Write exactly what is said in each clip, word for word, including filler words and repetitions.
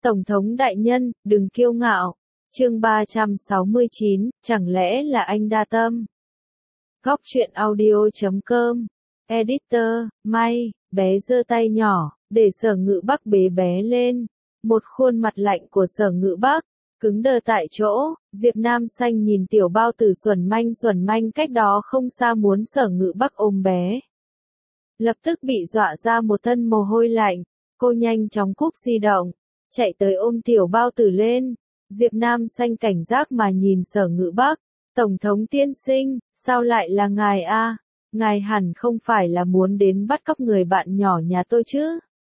Tổng thống đại nhân, đừng kiêu ngạo. Chương ba trăm sáu mươi chín, chẳng lẽ là anh đa tâm? Góc truyện audio chấm com. Editor, May, bé giơ tay nhỏ, để Sở Ngự Bắc bế bé lên. Một khuôn mặt lạnh của Sở Ngự Bắc, cứng đờ tại chỗ. Diệp Nam Xanh nhìn tiểu bao tử xuẩn manh xuẩn manh cách đó không xa muốn Sở Ngự Bắc ôm bé. Lập tức bị dọa ra một thân mồ hôi lạnh, cô nhanh chóng cúp di động, chạy tới ôm tiểu bao tử lên. Diệp Nam Xanh cảnh giác mà nhìn Sở Ngự Bắc, Tổng thống tiên sinh, sao lại là ngài a? Ngài hẳn không phải là muốn đến bắt cóc người bạn nhỏ nhà tôi chứ?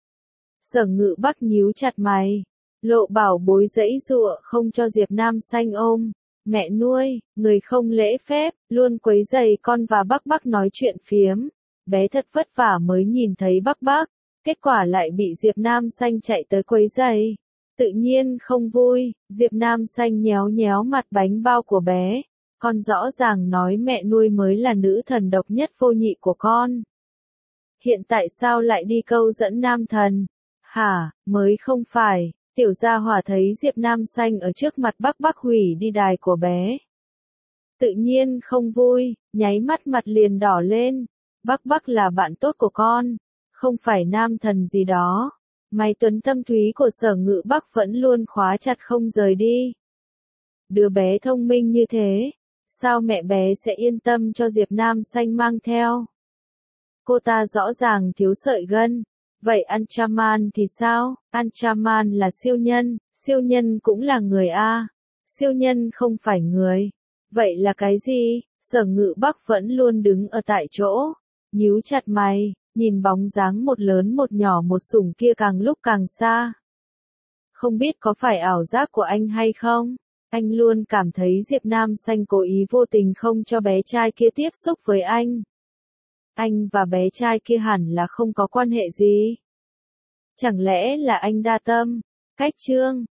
Sở Ngự Bắc nhíu chặt mày, lộ bảo bối giãy giụa không cho Diệp Nam Xanh ôm. Mẹ nuôi, người không lễ phép, luôn quấy rầy con và Bắc Bắc nói chuyện phiếm. Bé thật vất vả mới nhìn thấy Bắc Bắc, kết quả lại bị Diệp Nam Xanh chạy tới quấy rầy. Tự nhiên không vui, Diệp Nam Xanh nhéo nhéo mặt bánh bao của bé. Con rõ ràng nói mẹ nuôi mới là nữ thần độc nhất vô nhị của con. Hiện tại sao lại đi câu dẫn nam thần? Hả, mới không phải. Tiểu gia hỏa thấy Diệp Nam Xanh ở trước mặt Bắc Bắc hủy đi đài của bé. Tự nhiên không vui, nháy mắt mặt liền đỏ lên. Bắc Bắc là bạn tốt của con, không phải nam thần gì đó. Máy tuấn tâm thúy của Sở Ngự Bắc vẫn luôn khóa chặt không rời đi. Đứa bé thông minh như thế, sao mẹ bé sẽ yên tâm cho Diệp Nam Xanh mang theo? Cô ta rõ ràng thiếu sợi gân. Vậy Anchaman thì sao? Anchaman là siêu nhân, siêu nhân cũng là người a. Siêu nhân không phải người. Vậy là cái gì? Sở Ngự Bắc vẫn luôn đứng ở tại chỗ, nhíu chặt mày, nhìn bóng dáng một lớn một nhỏ một sủng kia càng lúc càng xa. Không biết có phải ảo giác của anh hay không? Anh luôn cảm thấy Diệp Nam Xanh cố ý vô tình không cho bé trai kia tiếp xúc với anh. Anh và bé trai kia hẳn là không có quan hệ gì. Chẳng lẽ là anh đa tâm? Cách chương